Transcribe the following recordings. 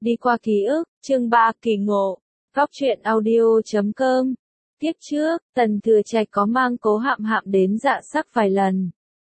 Đi qua ký ức, chương 3 kỳ ngộ, góc truyện audio.com. Tiếp trước, Tần Thừa Trạch có mang Cố Hạm Hạm đến Dạ Sắc vài lần.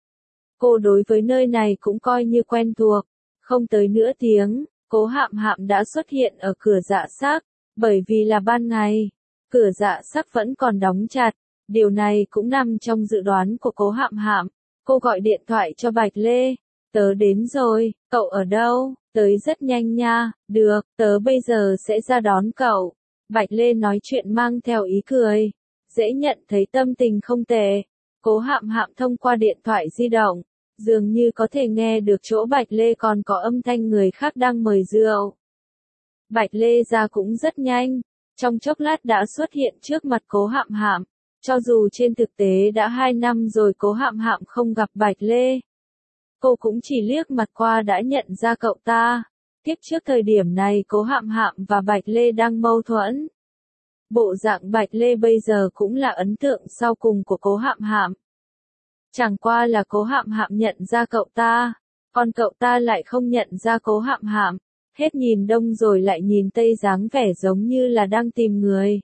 Cô đối với nơi này cũng coi như quen thuộc. Không tới nửa tiếng, Cố Hạm Hạm đã xuất hiện ở cửa Dạ Sắc, bởi vì là ban ngày, cửa Dạ Sắc vẫn còn đóng chặt. Điều này cũng nằm trong dự đoán của Cố Hạm Hạm. Cô gọi điện thoại cho Bạch Lê. Tớ đến rồi, cậu ở đâu? Tới rất nhanh nha, được, tớ bây giờ sẽ ra đón cậu. Bạch Lê nói chuyện mang theo ý cười. Dễ nhận thấy tâm tình không tệ. Cố Hạm Hạm thông qua điện thoại di động, dường như có thể nghe được chỗ Bạch Lê còn có âm thanh người khác đang mời rượu. Bạch Lê ra cũng rất nhanh, trong chốc lát đã xuất hiện trước mặt Cố Hạm Hạm. Cho dù trên thực tế đã 2 năm rồi Cố Hạm Hạm không gặp Bạch Lê, cô cũng chỉ liếc mặt qua đã nhận ra cậu ta. Tiếp trước thời điểm này Cố Hạm Hạm và Bạch Lê đang mâu thuẫn. Bộ dạng Bạch Lê bây giờ cũng là ấn tượng sau cùng của Cố Hạm Hạm. Chẳng qua là Cố Hạm Hạm nhận ra cậu ta, còn cậu ta lại không nhận ra Cố Hạm Hạm. Hết nhìn đông rồi lại nhìn tây, dáng vẻ giống như là đang tìm người.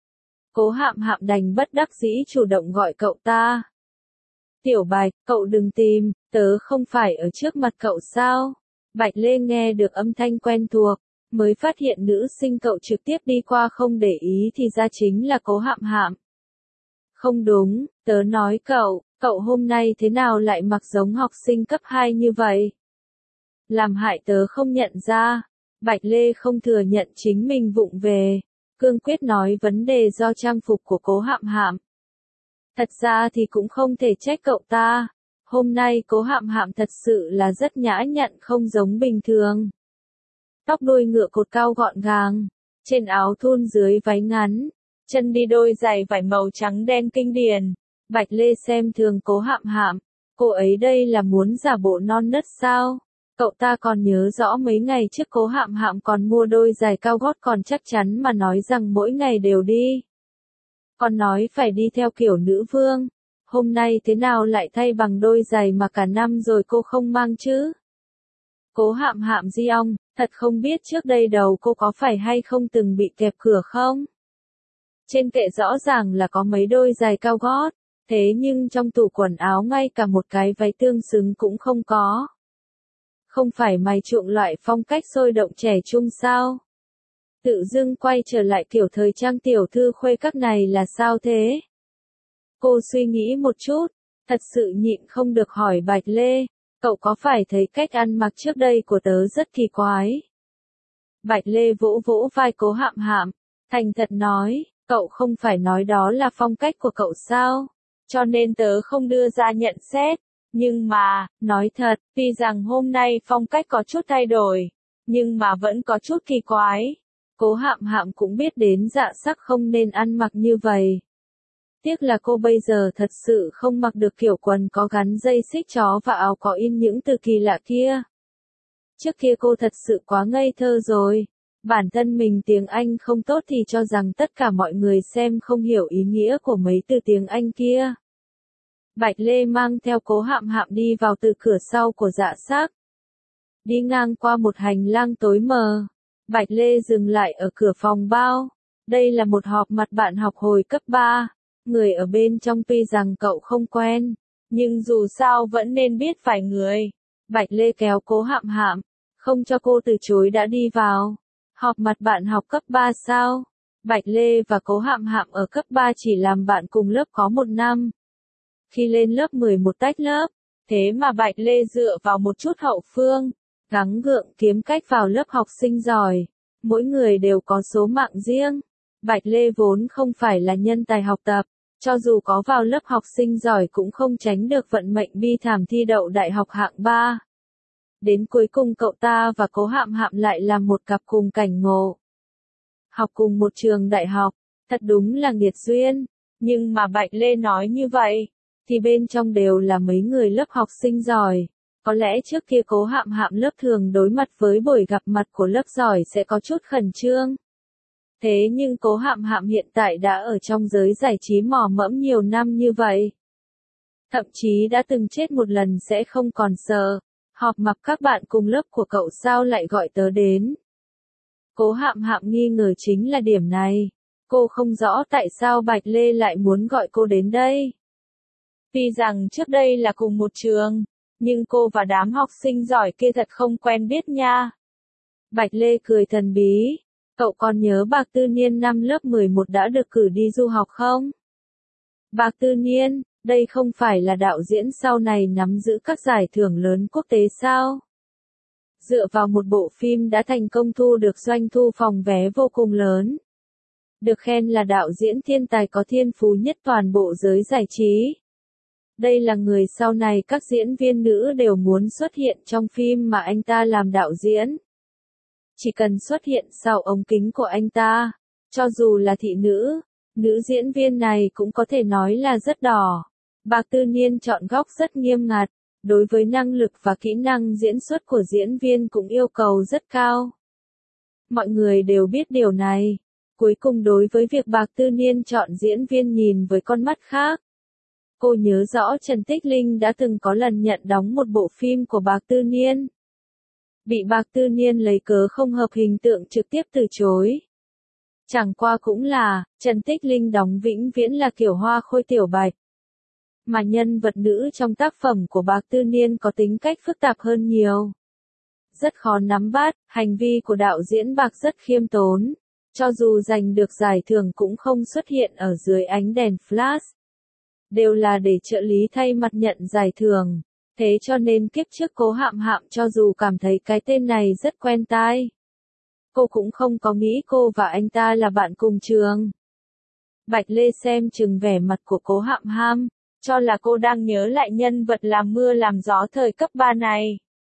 Cố Hạm Hạm đành bất đắc dĩ chủ động gọi cậu ta. Tiểu Bạch, cậu đừng tìm, tớ không phải ở trước mặt cậu sao? Bạch Lê nghe được âm thanh quen thuộc, mới phát hiện nữ sinh cậu trực tiếp đi qua không để ý thì ra chính là Cố Hạm Hạm. Không đúng, tớ nói cậu hôm nay thế nào lại mặc giống học sinh cấp 2 như vậy? Làm hại tớ không nhận ra. Bạch Lê không thừa nhận chính mình vụng về, cương quyết nói vấn đề do trang phục của Cố Hạm Hạm. Thật ra thì cũng không thể trách cậu ta. Hôm nay Cố Hạm Hạm thật sự là rất nhã nhặn, không giống bình thường. Tóc đuôi ngựa cột cao gọn gàng, trên áo thun dưới váy ngắn, chân đi đôi giày vải màu trắng đen kinh điển. Bạch Lê xem thường Cố Hạm Hạm, cô ấy đây là muốn giả bộ non nớt sao? Cậu ta còn nhớ rõ mấy ngày trước Cố Hạm Hạm còn mua đôi giày cao gót, còn chắc chắn mà nói rằng mỗi ngày đều đi. Còn nói phải đi theo kiểu nữ vương. Hôm nay thế nào lại thay bằng đôi giày mà cả năm rồi cô không mang chứ? Cố Hạm Hạm di ong, thật không biết trước đây đầu cô có phải hay không từng bị kẹp cửa không? Trên kệ rõ ràng là có mấy đôi giày cao gót, thế nhưng trong tủ quần áo ngay cả một cái váy tương xứng cũng không có. Không phải mày chuộng loại phong cách sôi động trẻ trung sao? Tự dưng quay trở lại kiểu thời trang tiểu thư khuê các này là sao thế? Cô suy nghĩ một chút, thật sự nhịn không được hỏi Bạch Lê, cậu có phải thấy cách ăn mặc trước đây của tớ rất kỳ quái? Bạch Lê vỗ vỗ vai Cố Hạm Hạm, thành thật nói, cậu không phải nói đó là phong cách của cậu sao? Cho nên tớ không đưa ra nhận xét. Nhưng mà, nói thật, tuy rằng hôm nay phong cách có chút thay đổi, nhưng mà vẫn có chút kỳ quái. Cố Hạm Hạm cũng biết đến Dạ Sắc không nên ăn mặc như vậy. Tiếc là cô bây giờ thật sự không mặc được kiểu quần có gắn dây xích chó và áo có in những từ kỳ lạ kia. Trước kia cô thật sự quá ngây thơ rồi. Bản thân mình tiếng Anh không tốt thì cho rằng tất cả mọi người xem không hiểu ý nghĩa của mấy từ tiếng Anh kia. Bạch Lê mang theo Cố Hạm Hạm đi vào từ cửa sau của Dạ Sắc. Đi ngang qua một hành lang tối mờ, Bạch Lê dừng lại ở cửa phòng bao. Đây là một họp mặt bạn học hồi cấp 3. Người ở bên trong tuy rằng cậu không quen, nhưng dù sao vẫn nên biết vài người. Bạch Lê kéo Cố Hạm Hạm, không cho cô từ chối đã đi vào. Họp mặt bạn học cấp 3 sao? Bạch Lê và Cố Hạm Hạm ở cấp 3 chỉ làm bạn cùng lớp có 1 năm. Khi lên lớp 11 tách lớp, thế mà Bạch Lê dựa vào một chút hậu phương, gắng gượng kiếm cách vào lớp học sinh giỏi. Mỗi người đều có số mạng riêng. Bạch Lê vốn không phải là nhân tài học tập, cho dù có vào lớp học sinh giỏi cũng không tránh được vận mệnh bi thảm thi đậu đại học hạng 3. Đến cuối cùng cậu ta và Cố Hạm Hạm lại là một cặp cùng cảnh ngộ. Học cùng một trường đại học, thật đúng là nghiệt duyên. Nhưng mà Bạch Lê nói như vậy, thì bên trong đều là mấy người lớp học sinh giỏi. Có lẽ trước kia Cố Hạm Hạm lớp thường đối mặt với buổi gặp mặt của lớp giỏi sẽ có chút khẩn trương. Thế nhưng Cố Hạm Hạm hiện tại đã ở trong giới giải trí mò mẫm nhiều năm như vậy. Thậm chí đã từng chết một lần sẽ không còn sợ. Họp mặt các bạn cùng lớp của cậu sao lại gọi tớ đến? Cố Hạm Hạm nghi ngờ chính là điểm này. Cô không rõ tại sao Bạch Lê lại muốn gọi cô đến đây. Tuy rằng trước đây là cùng một trường, nhưng cô và đám học sinh giỏi kia thật không quen biết nha. Bạch Lê cười thần bí. Cậu còn nhớ Bạc Tư Niên năm lớp 11 đã được cử đi du học không? Bạc Tư Niên, đây không phải là đạo diễn sau này nắm giữ các giải thưởng lớn quốc tế sao? Dựa vào một bộ phim đã thành công thu được doanh thu phòng vé vô cùng lớn. Được khen là đạo diễn thiên tài có thiên phú nhất toàn bộ giới giải trí. Đây là người sau này các diễn viên nữ đều muốn xuất hiện trong phim mà anh ta làm đạo diễn. Chỉ cần xuất hiện sau ống kính của anh ta, cho dù là thị nữ, nữ diễn viên này cũng có thể nói là rất đỏ. Bạc Tư Niên chọn góc rất nghiêm ngặt, đối với năng lực và kỹ năng diễn xuất của diễn viên cũng yêu cầu rất cao. Mọi người đều biết điều này. Cuối cùng đối với việc Bạc Tư Niên chọn diễn viên nhìn với con mắt khác. Cô nhớ rõ Trần Tích Linh đã từng có lần nhận đóng một bộ phim của Bạc Tư Niên. Bị Bạc Tư Niên lấy cớ không hợp hình tượng trực tiếp từ chối. Chẳng qua cũng là, Trần Tích Linh đóng vĩnh viễn là kiểu hoa khôi tiểu bạch. Mà nhân vật nữ trong tác phẩm của Bạc Tư Niên có tính cách phức tạp hơn nhiều. Rất khó nắm bắt, hành vi của đạo diễn Bạc rất khiêm tốn. Cho dù giành được giải thưởng cũng không xuất hiện ở dưới ánh đèn flash. Đều là để trợ lý thay mặt nhận giải thưởng. Thế cho nên kiếp trước Cố Hạm Hạm cho dù cảm thấy cái tên này rất quen tai. Cô cũng không có nghĩ cô và anh ta là bạn cùng trường. Bạch Lê xem chừng vẻ mặt của Cố Hạm Hạm, cho là cô đang nhớ lại nhân vật làm mưa làm gió thời cấp 3 này.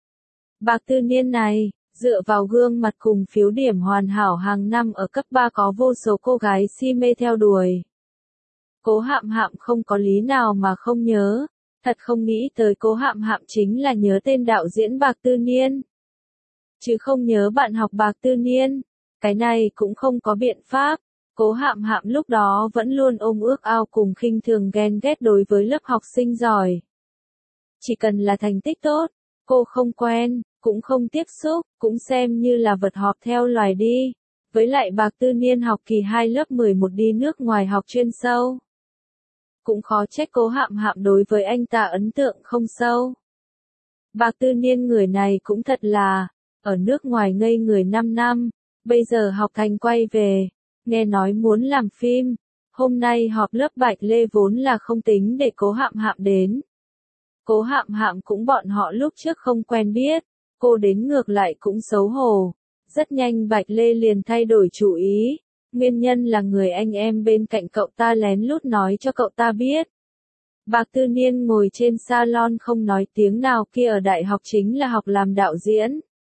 Bạc Tư Niên này, dựa vào gương mặt cùng phiếu điểm hoàn hảo hàng năm ở cấp 3 có vô số cô gái si mê theo đuổi. Cố Hạm Hạm không có lý nào mà không nhớ, thật không nghĩ tới Cố Hạm Hạm chính là nhớ tên đạo diễn Bạc Tư Niên. Chứ không nhớ bạn học Bạc Tư Niên, cái này cũng không có biện pháp. Cố Hạm Hạm lúc đó vẫn luôn ôm ước ao cùng khinh thường ghen ghét đối với lớp học sinh giỏi. Chỉ cần là thành tích tốt, cô không quen, cũng không tiếp xúc, cũng xem như là vật họp theo loài đi. Với lại Bạc Tư Niên học kỳ 2 lớp 11 đi nước ngoài học chuyên sâu. Cũng khó trách Cố Hạm Hạm đối với anh ta ấn tượng không sâu. Bạc Tư Niên người này cũng thật là, ở nước ngoài ngây người 5 năm, bây giờ học thành quay về, nghe nói muốn làm phim. Hôm nay họp lớp Bạch Lê vốn là không tính để Cố Hạm Hạm đến. Cố Hạm Hạm cũng bọn họ lúc trước không quen biết, cô đến ngược lại cũng xấu hổ. Rất nhanh Bạch Lê liền thay đổi chủ ý, nguyên nhân là người anh em bên cạnh cậu ta lén lút nói cho cậu ta biết. Bạc Tư Niên ngồi trên salon không nói tiếng nào kia ở đại học chính là học làm đạo diễn.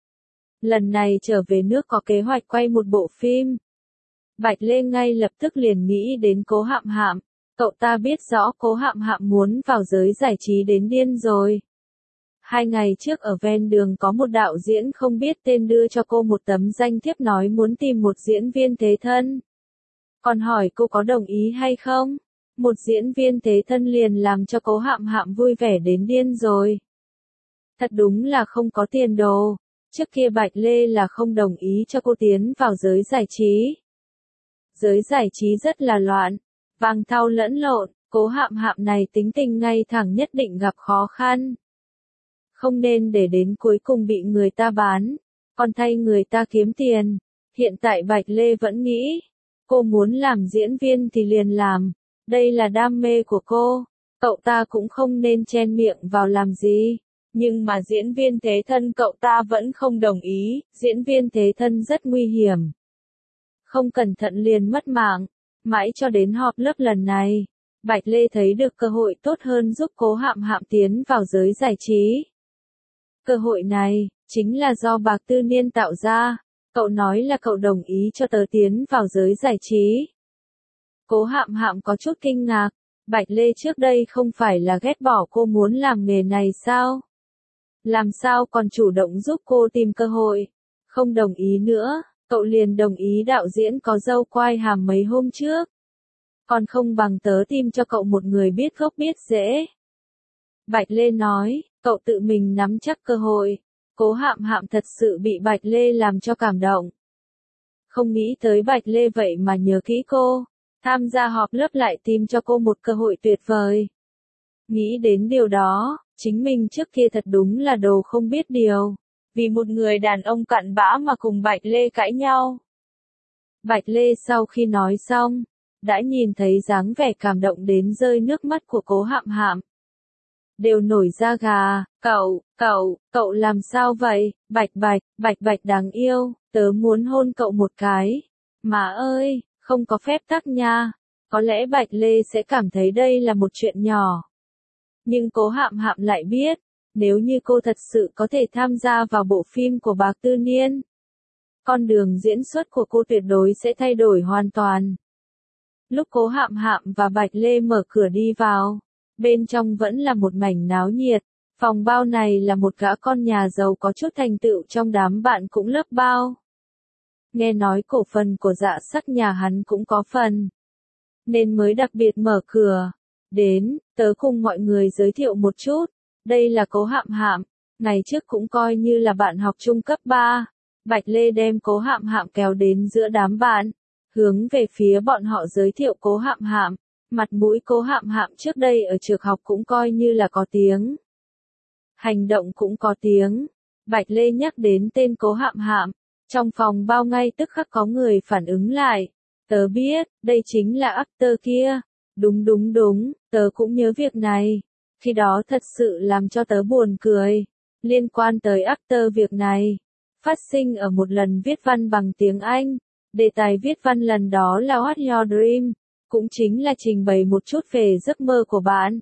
Lần này trở về nước có kế hoạch quay một bộ phim. Bạch Lê ngay lập tức liền nghĩ đến Cố Hạm Hạm, cậu ta biết rõ Cố Hạm Hạm muốn vào giới giải trí đến điên rồi. 2 ngày trước ở ven đường có một đạo diễn không biết tên đưa cho cô một tấm danh thiếp nói muốn tìm một diễn viên thế thân. Còn hỏi cô có đồng ý hay không? Một diễn viên thế thân liền làm cho Cố Hạm Hạm vui vẻ đến điên rồi. Thật đúng là không có tiền đồ. Trước kia Bạch Lê là không đồng ý cho cô tiến vào giới giải trí. Giới giải trí rất là loạn, vàng thau lẫn lộn, Cố Hạm Hạm này tính tình ngay thẳng nhất định gặp khó khăn. Không nên để đến cuối cùng bị người ta bán, còn thay người ta kiếm tiền. Hiện tại Bạch Lê vẫn nghĩ, cô muốn làm diễn viên thì liền làm, đây là đam mê của cô, cậu ta cũng không nên chen miệng vào làm gì. Nhưng mà diễn viên thế thân cậu ta vẫn không đồng ý, diễn viên thế thân rất nguy hiểm. Không cẩn thận liền mất mạng, mãi cho đến họp lớp lần này, Bạch Lê thấy được cơ hội tốt hơn giúp Cố Hạm Hạm tiến vào giới giải trí. Cơ hội này, chính là do Bạc Tư Niên tạo ra, cậu nói là cậu đồng ý cho tớ tiến vào giới giải trí. Cố Hạm Hạm có chút kinh ngạc, Bạch Lê trước đây không phải là ghét bỏ cô muốn làm nghề này sao? Làm sao còn chủ động giúp cô tìm cơ hội? Không đồng ý nữa, cậu liền đồng ý đạo diễn có râu quai hàm mấy hôm trước. Còn không bằng tớ tìm cho cậu một người biết gốc biết rễ. Bạch Lê nói, cậu tự mình nắm chắc cơ hội. Cố Hạm Hạm thật sự bị Bạch Lê làm cho cảm động. Không nghĩ tới Bạch Lê vậy mà nhớ kỹ cô, tham gia họp lớp lại tìm cho cô một cơ hội tuyệt vời. Nghĩ đến điều đó, chính mình trước kia thật đúng là đồ không biết điều, vì một người đàn ông cặn bã mà cùng Bạch Lê cãi nhau. Bạch Lê sau khi nói xong, đã nhìn thấy dáng vẻ cảm động đến rơi nước mắt của Cố Hạm Hạm. Đều nổi da gà, cậu làm sao vậy, Bạch đáng yêu, tớ muốn hôn cậu một cái. Má ơi, không có phép tắc nha. Có lẽ Bạch Lê sẽ cảm thấy đây là một chuyện nhỏ. Nhưng Cố Hạm Hạm lại biết, nếu như cô thật sự có thể tham gia vào bộ phim của Bạc Tư Niên, con đường diễn xuất của cô tuyệt đối sẽ thay đổi hoàn toàn. Lúc Cố Hạm Hạm và Bạch Lê mở cửa đi vào, bên trong vẫn là một mảnh náo nhiệt. Phòng bao này là một gã con nhà giàu có chút thành tựu trong đám bạn cũng lớp bao. Nghe nói cổ phần của Dạ Sắc nhà hắn cũng có phần, nên mới đặc biệt mở cửa. Đến, tớ cùng mọi người giới thiệu một chút. Đây là Cố Hạm Hạm, ngày trước cũng coi như là bạn học trung cấp 3. Bạch Lê đem Cố Hạm Hạm kéo đến giữa đám bạn, hướng về phía bọn họ giới thiệu Cố Hạm Hạm. Mặt mũi Cố Hạm Hạm trước đây ở trường học cũng coi như là có tiếng. Hành động cũng có tiếng. Bạch Lê nhắc đến tên Cố Hạm Hạm, trong phòng bao ngay tức khắc có người phản ứng lại. Tớ biết, đây chính là actor kia. Đúng, tớ cũng nhớ việc này. Khi đó thật sự làm cho tớ buồn cười. Liên quan tới actor việc này, phát sinh ở một lần viết văn bằng tiếng Anh. Đề tài viết văn lần đó là What's Your Dream, cũng chính là trình bày một chút về giấc mơ của bạn.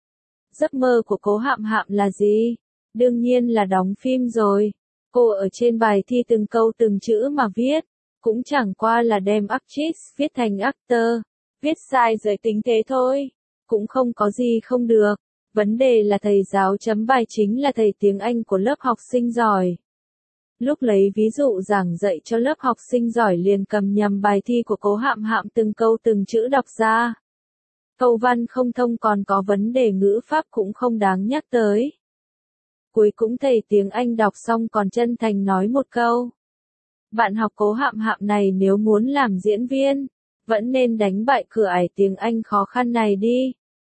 Giấc mơ của Cố Hạm Hạm là gì? Đương nhiên là đóng phim rồi. Cô ở trên bài thi từng câu từng chữ mà viết, cũng chẳng qua là đem actress viết thành actor, viết sai giới tính thế thôi, cũng không có gì không được. Vấn đề là thầy giáo chấm bài chính là thầy tiếng Anh của lớp học sinh giỏi. Lúc lấy ví dụ giảng dạy cho lớp học sinh giỏi liền cầm nhầm bài thi của Cố Hạm Hạm từng câu từng chữ đọc ra. Câu văn không thông còn có vấn đề ngữ pháp cũng không đáng nhắc tới. Cuối cùng thầy tiếng Anh đọc xong còn chân thành nói một câu. Bạn học Cố Hạm Hạm này nếu muốn làm diễn viên, vẫn nên đánh bại cửa ải tiếng Anh khó khăn này đi.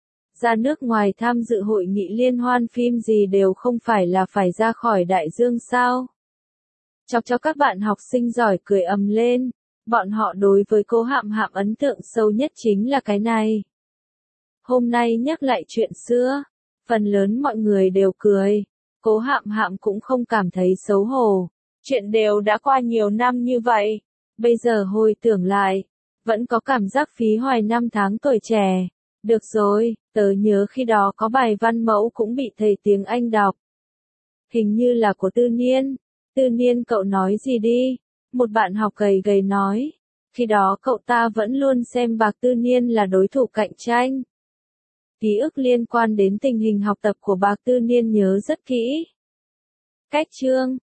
Ra nước ngoài tham dự hội nghị liên hoan phim gì đều không phải là phải ra khỏi đại dương sao. Chọc cho các bạn học sinh giỏi cười ầm lên, bọn họ đối với Cố Hạm Hạm ấn tượng sâu nhất chính là cái này. Hôm nay nhắc lại chuyện xưa, phần lớn mọi người đều cười, Cố Hạm Hạm cũng không cảm thấy xấu hổ. Chuyện đều đã qua nhiều năm như vậy, bây giờ hồi tưởng lại, vẫn có cảm giác phí hoài năm tháng tuổi trẻ. Được rồi, tớ nhớ khi đó có bài văn mẫu cũng bị thầy tiếng Anh đọc. Hình như là của Tư Niên. Tư Niên cậu nói gì đi? Một bạn học gầy gầy nói. Khi đó cậu ta vẫn luôn xem Bạc Tư Niên là đối thủ cạnh tranh. Ký ức liên quan đến tình hình học tập của Bạc Tư Niên nhớ rất kỹ. Cách chương